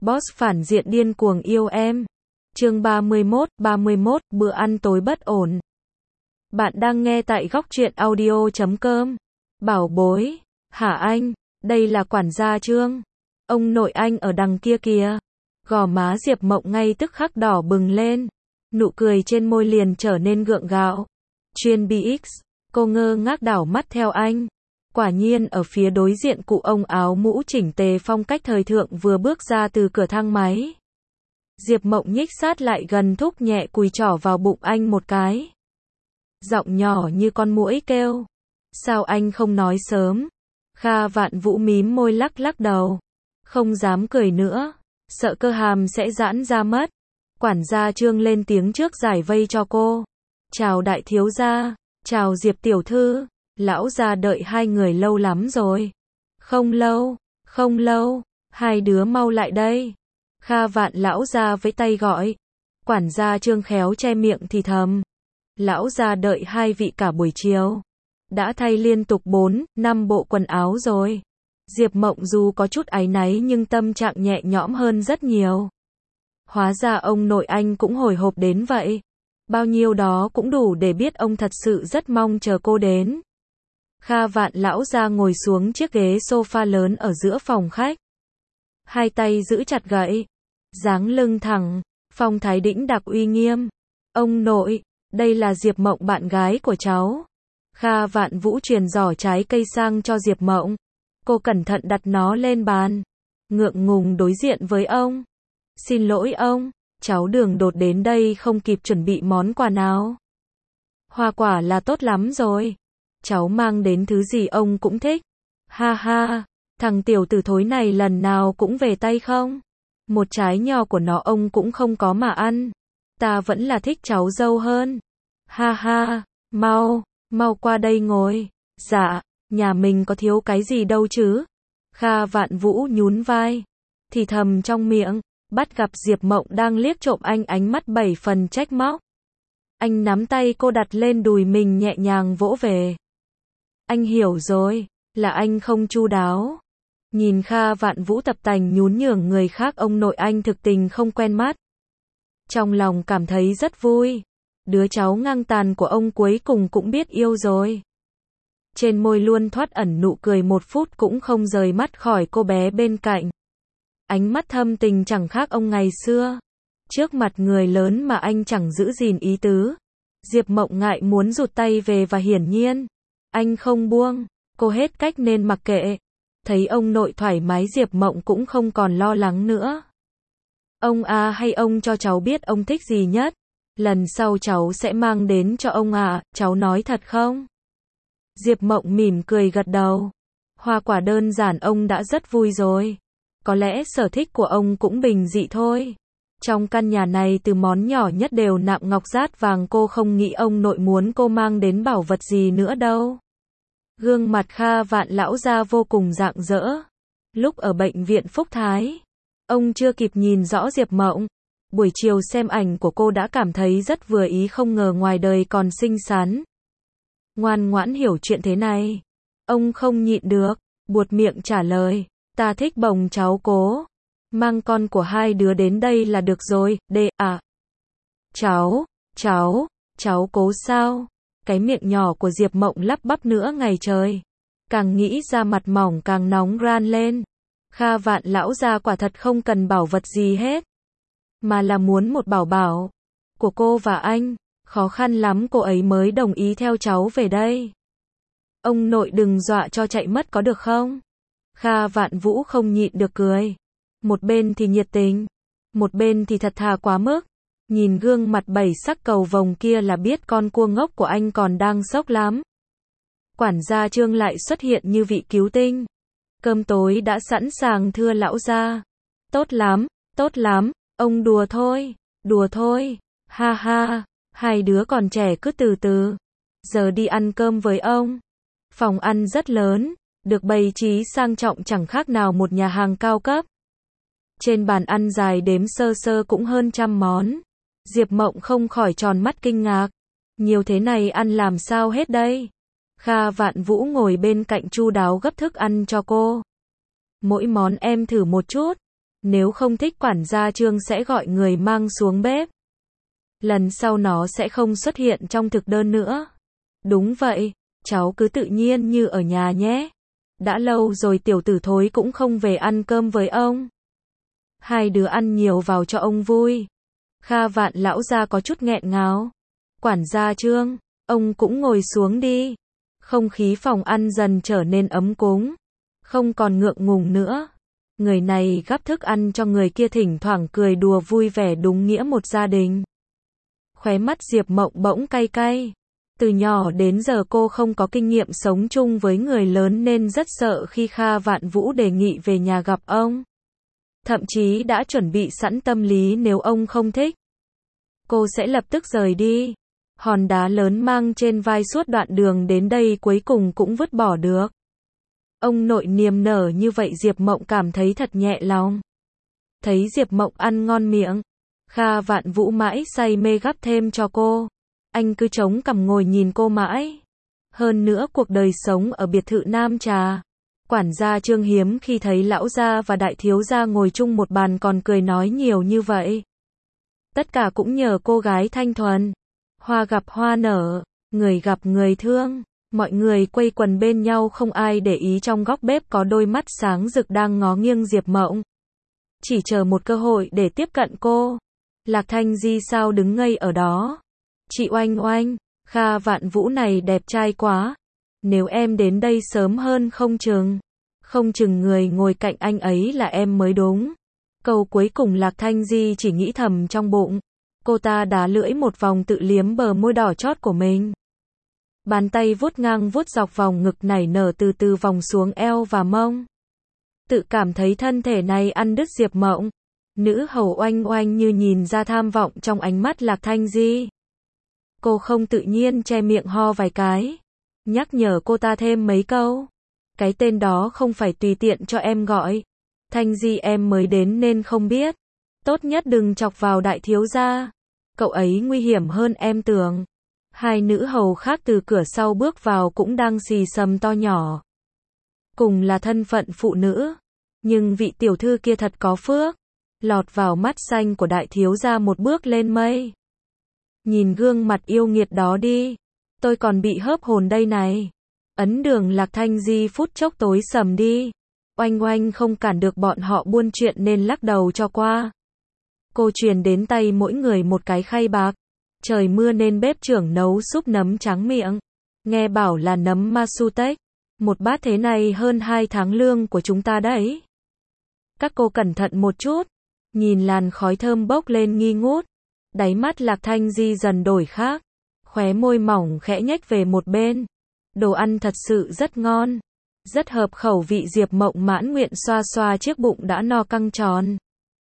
Boss phản diện điên cuồng yêu em. Chương 31, bữa ăn tối bất ổn. Bạn đang nghe tại góc truyện audio.com. Bảo bối, hả anh, đây là quản gia Trương. Ông nội anh ở đằng kia kìa. Gò má Diệp Mộng ngay tức khắc đỏ bừng lên. Nụ cười trên môi liền trở nên gượng gạo. Chuyên BX, cô ngơ ngác đảo mắt theo anh. Quả nhiên ở phía đối diện cụ ông áo mũ chỉnh tề phong cách thời thượng vừa bước ra từ cửa thang máy. Diệp Mộng nhích sát lại gần thúc nhẹ cùi trỏ vào bụng anh một cái. Giọng nhỏ như con muỗi kêu. Sao anh không nói sớm? Kha Vạn Vũ mím môi lắc lắc đầu. Không dám cười nữa. Sợ cơ hàm sẽ giãn ra mất. Quản gia Trương lên tiếng trước giải vây cho cô. Chào đại thiếu gia. Chào Diệp tiểu thư. Lão gia đợi hai người lâu lắm rồi. Không lâu. Hai đứa mau lại đây. Kha Vạn lão gia với tay gọi. Quản gia Trương khéo che miệng thì thầm. Lão gia đợi hai vị cả buổi chiều. Đã thay liên tục 4-5 bộ quần áo rồi. Diệp Mộng dù có chút áy náy nhưng tâm trạng nhẹ nhõm hơn rất nhiều. Hóa ra ông nội anh cũng hồi hộp đến vậy. Bao nhiêu đó cũng đủ để biết ông thật sự rất mong chờ cô đến. Kha Vạn lão gia ngồi xuống chiếc ghế sofa lớn ở giữa phòng khách. Hai tay giữ chặt gậy. Dáng lưng thẳng, phong thái đĩnh đạc uy nghiêm. Ông nội, đây là Diệp Mộng bạn gái của cháu. Kha Vạn Vũ truyền giỏ trái cây sang cho Diệp Mộng. Cô cẩn thận đặt nó lên bàn. Ngượng ngùng đối diện với ông. Xin lỗi ông, cháu đường đột đến đây không kịp chuẩn bị món quà nào. Hoa quả là tốt lắm rồi. Cháu mang đến thứ gì ông cũng thích. Ha ha, thằng tiểu tử thối này lần nào cũng về tay không? Một trái nho của nó ông cũng không có mà ăn. Ta vẫn là thích cháu dâu hơn. Ha ha, mau qua đây ngồi. Dạ, nhà mình có thiếu cái gì đâu chứ. Kha Vạn Vũ nhún vai. Thì thầm trong miệng, bắt gặp Diệp Mộng đang liếc trộm anh ánh mắt 7 phần trách móc. Anh nắm tay cô đặt lên đùi mình nhẹ nhàng vỗ về. Anh hiểu rồi, là anh không chu đáo. Nhìn Kha Vạn Vũ tập tành nhún nhường người khác ông nội anh thực tình không quen mắt. Trong lòng cảm thấy rất vui. Đứa cháu ngang tàn của ông cuối cùng cũng biết yêu rồi. Trên môi luôn thoát ẩn nụ cười 1 phút cũng không rời mắt khỏi cô bé bên cạnh. Ánh mắt thâm tình chẳng khác ông ngày xưa. Trước mặt người lớn mà anh chẳng giữ gìn ý tứ. Diệp Mộng ngại muốn rụt tay về và hiển nhiên. Anh không buông, cô hết cách nên mặc kệ. Thấy ông nội thoải mái Diệp Mộng cũng không còn lo lắng nữa. Ông à hay ông cho cháu biết ông thích gì nhất. Lần sau cháu sẽ mang đến cho ông à, cháu nói thật không? Diệp Mộng mỉm cười gật đầu. Hoa quả đơn giản ông đã rất vui rồi. Có lẽ sở thích của ông cũng bình dị thôi. Trong căn nhà này từ món nhỏ nhất đều nạm ngọc dát vàng cô không nghĩ ông nội muốn cô mang đến bảo vật gì nữa đâu. Gương mặt Kha Vạn lão gia vô cùng rạng rỡ. Lúc ở bệnh viện Phúc Thái, ông chưa kịp nhìn rõ Diệp Mộng. Buổi chiều xem ảnh của cô đã cảm thấy rất vừa ý không ngờ ngoài đời còn xinh xắn. Ngoan ngoãn hiểu chuyện thế này. Ông không nhịn được, buột miệng trả lời. Ta thích bồng cháu cố. Mang con của hai đứa đến đây là được rồi, à. Cháu cố sao? Cái miệng nhỏ của Diệp Mộng lắp bắp nữa ngày trời. Càng nghĩ ra mặt mỏng càng nóng ran lên. Kha Vạn lão gia quả thật không cần bảo vật gì hết. Mà là muốn một bảo bảo. Của cô và anh. Khó khăn lắm cô ấy mới đồng ý theo cháu về đây. Ông nội đừng dọa cho chạy mất có được không? Kha Vạn Vũ không nhịn được cười. Một bên thì nhiệt tình. Một bên thì thật thà quá mức. Nhìn gương mặt 7 sắc cầu vồng kia là biết con cua ngốc của anh còn đang sốc lắm. Quản gia Trương lại xuất hiện như vị cứu tinh. Cơm tối đã sẵn sàng thưa lão gia. Tốt lắm, ông đùa thôi. Ha ha, hai đứa còn trẻ cứ từ từ. Giờ đi ăn cơm với ông. Phòng ăn rất lớn, được bày trí sang trọng chẳng khác nào một nhà hàng cao cấp. Trên bàn ăn dài đếm sơ sơ cũng hơn 100 món. Diệp Mộng không khỏi tròn mắt kinh ngạc. Nhiều thế này ăn làm sao hết đây? Kha Vạn Vũ ngồi bên cạnh chu đáo gấp thức ăn cho cô. Mỗi món em thử một chút. Nếu không thích quản gia Trương sẽ gọi người mang xuống bếp. Lần sau nó sẽ không xuất hiện trong thực đơn nữa. Đúng vậy, cháu cứ tự nhiên như ở nhà nhé. Đã lâu rồi tiểu tử thối cũng không về ăn cơm với ông. Hai đứa ăn nhiều vào cho ông vui. Kha Vạn lão gia có chút nghẹn ngào. Quản gia Trương, ông cũng ngồi xuống đi. Không khí phòng ăn dần trở nên ấm cúng. Không còn ngượng ngùng nữa. Người này gắp thức ăn cho người kia, thỉnh thoảng cười đùa vui vẻ, đúng nghĩa một gia đình. Khóe mắt Diệp Mộng bỗng cay cay. Từ nhỏ đến giờ cô không có kinh nghiệm sống chung với người lớn nên rất sợ khi Kha Vạn Vũ đề nghị về nhà gặp ông. Thậm chí đã chuẩn bị sẵn tâm lý nếu ông không thích, cô sẽ lập tức rời đi. Hòn đá lớn mang trên vai suốt đoạn đường đến đây cuối cùng cũng vứt bỏ được. Ông nội niềm nở như vậy Diệp Mộng cảm thấy thật nhẹ lòng. Thấy Diệp Mộng ăn ngon miệng, Kha Vạn Vũ mãi say mê gắp thêm cho cô. Anh cứ chống cằm ngồi nhìn cô mãi. Hơn nữa cuộc đời sống ở biệt thự Nam Trà, quản gia Trương hiếm khi thấy lão gia và đại thiếu gia ngồi chung một bàn còn cười nói nhiều như vậy. Tất cả cũng nhờ cô gái thanh thuần. Hoa gặp hoa nở, người gặp người thương. Mọi người quây quần bên nhau, không ai để ý trong góc bếp có đôi mắt sáng rực đang ngó nghiêng Diệp Mộng. Chỉ chờ một cơ hội để tiếp cận cô. Lạc Thanh Di sao đứng ngây ở đó. Chị Oanh Oanh, Kha Vạn Vũ này đẹp trai quá. Nếu em đến đây sớm hơn không chừng người ngồi cạnh anh ấy là em mới đúng. Câu cuối cùng Lạc Thanh Di chỉ nghĩ thầm trong bụng. Cô ta đá lưỡi một vòng tự liếm bờ môi đỏ chót của mình. Bàn tay vuốt ngang vuốt dọc vòng ngực nảy nở từ từ vòng xuống eo và mông. Tự cảm thấy thân thể này ăn đứt Diệp Mộng. Nữ hầu Oanh Oanh như nhìn ra tham vọng trong ánh mắt Lạc Thanh Di. Cô không tự nhiên che miệng ho vài cái. Nhắc nhở cô ta thêm mấy câu. Cái tên đó không phải tùy tiện cho em gọi. Thanh Di em mới đến nên không biết. Tốt nhất đừng chọc vào đại thiếu gia. Cậu ấy nguy hiểm hơn em tưởng. Hai nữ hầu khác từ cửa sau bước vào cũng đang xì xầm to nhỏ. Cùng là thân phận phụ nữ. Nhưng vị tiểu thư kia thật có phước. Lọt vào mắt xanh của đại thiếu gia một bước lên mây. Nhìn gương mặt yêu nghiệt đó đi. Tôi còn bị hớp hồn đây này. Ấn đường Lạc Thanh Di phút chốc tối sầm đi. Oanh Oanh không cản được bọn họ buôn chuyện nên lắc đầu cho qua. Cô truyền đến tay mỗi người một cái khay bạc. Trời mưa nên bếp trưởng nấu súp nấm trắng miệng. Nghe bảo là nấm Masutech. Một bát thế này hơn 2 tháng lương của chúng ta đấy. Các cô cẩn thận một chút. Nhìn làn khói thơm bốc lên nghi ngút. Đáy mắt Lạc Thanh Di dần đổi khác. Khóe môi mỏng khẽ nhếch về một bên. Đồ ăn thật sự rất ngon. Rất hợp khẩu vị Diệp Mộng mãn nguyện xoa xoa chiếc bụng đã no căng tròn.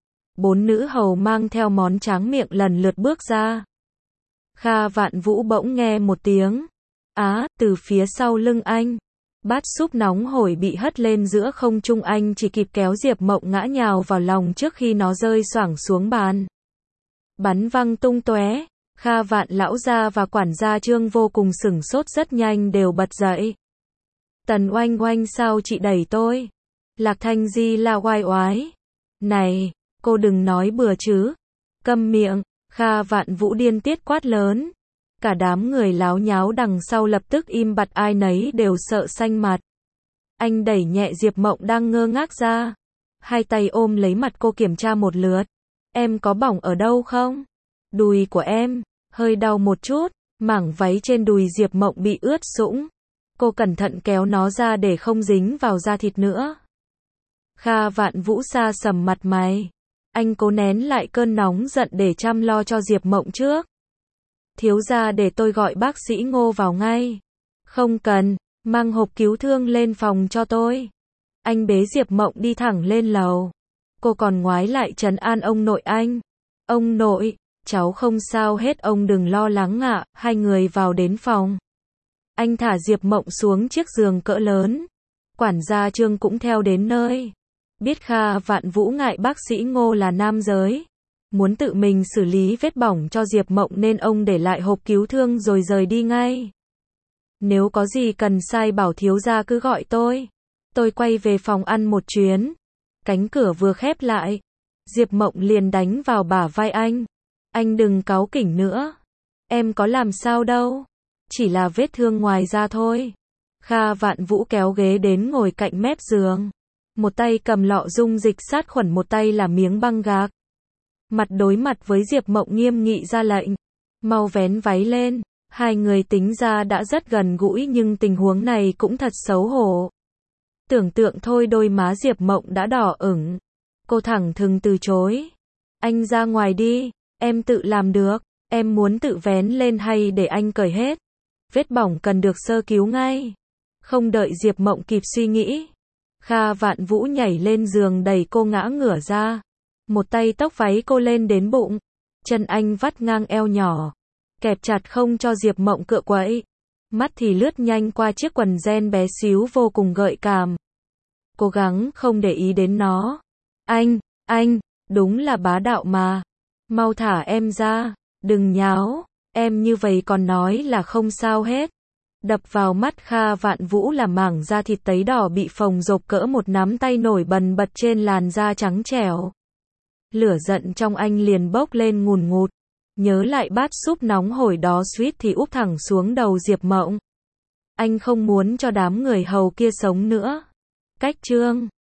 4 nữ hầu mang theo món tráng miệng lần lượt bước ra. Kha Vạn Vũ bỗng nghe một tiếng. Á, từ phía sau lưng anh. Bát súp nóng hổi bị hất lên giữa không trung, anh chỉ kịp kéo Diệp Mộng ngã nhào vào lòng trước khi nó rơi xoảng xuống bàn. Bắn văng tung tóe. Kha Vạn lão gia và quản gia Trương vô cùng sửng sốt, rất nhanh đều bật dậy. Tần Oanh Oanh sao chị đẩy tôi? Lạc Thanh Di la oai oái. Này, cô đừng nói bừa chứ. Câm miệng. Kha Vạn Vũ điên tiết quát lớn. Cả đám người láo nháo đằng sau lập tức im bặt, ai nấy đều sợ xanh mặt. Anh đẩy nhẹ Diệp Mộng đang ngơ ngác ra. Hai tay ôm lấy mặt cô kiểm tra một lượt. Em có bỏng ở đâu không? Đùi của em hơi đau một chút. Mảng váy trên đùi Diệp Mộng bị ướt sũng. Cô cẩn thận kéo nó ra để không dính vào da thịt nữa. Kha Vạn Vũ sa sầm mặt mày. Anh cố nén lại cơn nóng giận để chăm lo cho Diệp Mộng trước. Thiếu gia để tôi gọi bác sĩ Ngô vào ngay. Không cần, mang hộp cứu thương lên phòng cho tôi. Anh bế Diệp Mộng đi thẳng lên lầu. Cô còn ngoái lại trấn an ông nội anh. Ông nội, cháu không sao hết, ông đừng lo lắng ạ. Hai người vào đến phòng. Anh thả Diệp Mộng xuống chiếc giường cỡ lớn. Quản gia Trương cũng theo đến nơi. Biết Kha Vạn Vũ ngại bác sĩ Ngô là nam giới, muốn tự mình xử lý vết bỏng cho Diệp Mộng nên ông để lại hộp cứu thương rồi rời đi ngay. Nếu có gì cần sai bảo thiếu gia cứ gọi tôi. Tôi quay về phòng ăn một chuyến. Cánh cửa vừa khép lại, Diệp Mộng liền đánh vào bả vai anh. Anh đừng cáu kỉnh nữa. Em có làm sao đâu. Chỉ là vết thương ngoài da thôi. Kha Vạn Vũ kéo ghế đến ngồi cạnh mép giường. Một tay cầm lọ dung dịch sát khuẩn, một tay là miếng băng gạc. Mặt đối mặt với Diệp Mộng nghiêm nghị ra lệnh. Mau vén váy lên. Hai người tính ra đã rất gần gũi nhưng tình huống này cũng thật xấu hổ. Tưởng tượng thôi đôi má Diệp Mộng đã đỏ ửng. Cô thẳng thừng từ chối. Anh ra ngoài đi, em tự làm được. Em muốn tự vén lên hay để anh cởi hết? Vết bỏng cần được sơ cứu ngay. Không đợi Diệp Mộng kịp suy nghĩ, Kha Vạn Vũ nhảy lên giường đẩy cô ngã ngửa ra. Một tay tóc váy cô lên đến bụng. Chân anh vắt ngang eo nhỏ, kẹp chặt không cho Diệp Mộng cựa quậy. Mắt thì lướt nhanh qua chiếc quần jean bé xíu vô cùng gợi cảm. Cố gắng không để ý đến nó. Anh, đúng là bá đạo mà. Mau thả em ra, đừng nháo, em như vậy còn nói là không sao hết. Đập vào mắt Kha Vạn Vũ là mảng da thịt tấy đỏ bị phồng rộp cỡ một nắm tay nổi bần bật trên làn da trắng trẻo. Lửa giận trong anh liền bốc lên ngùn ngụt. Nhớ lại bát súp nóng hổi đó suýt thì úp thẳng xuống đầu Diệp Mộng. Anh không muốn cho đám người hầu kia sống nữa. Cách chương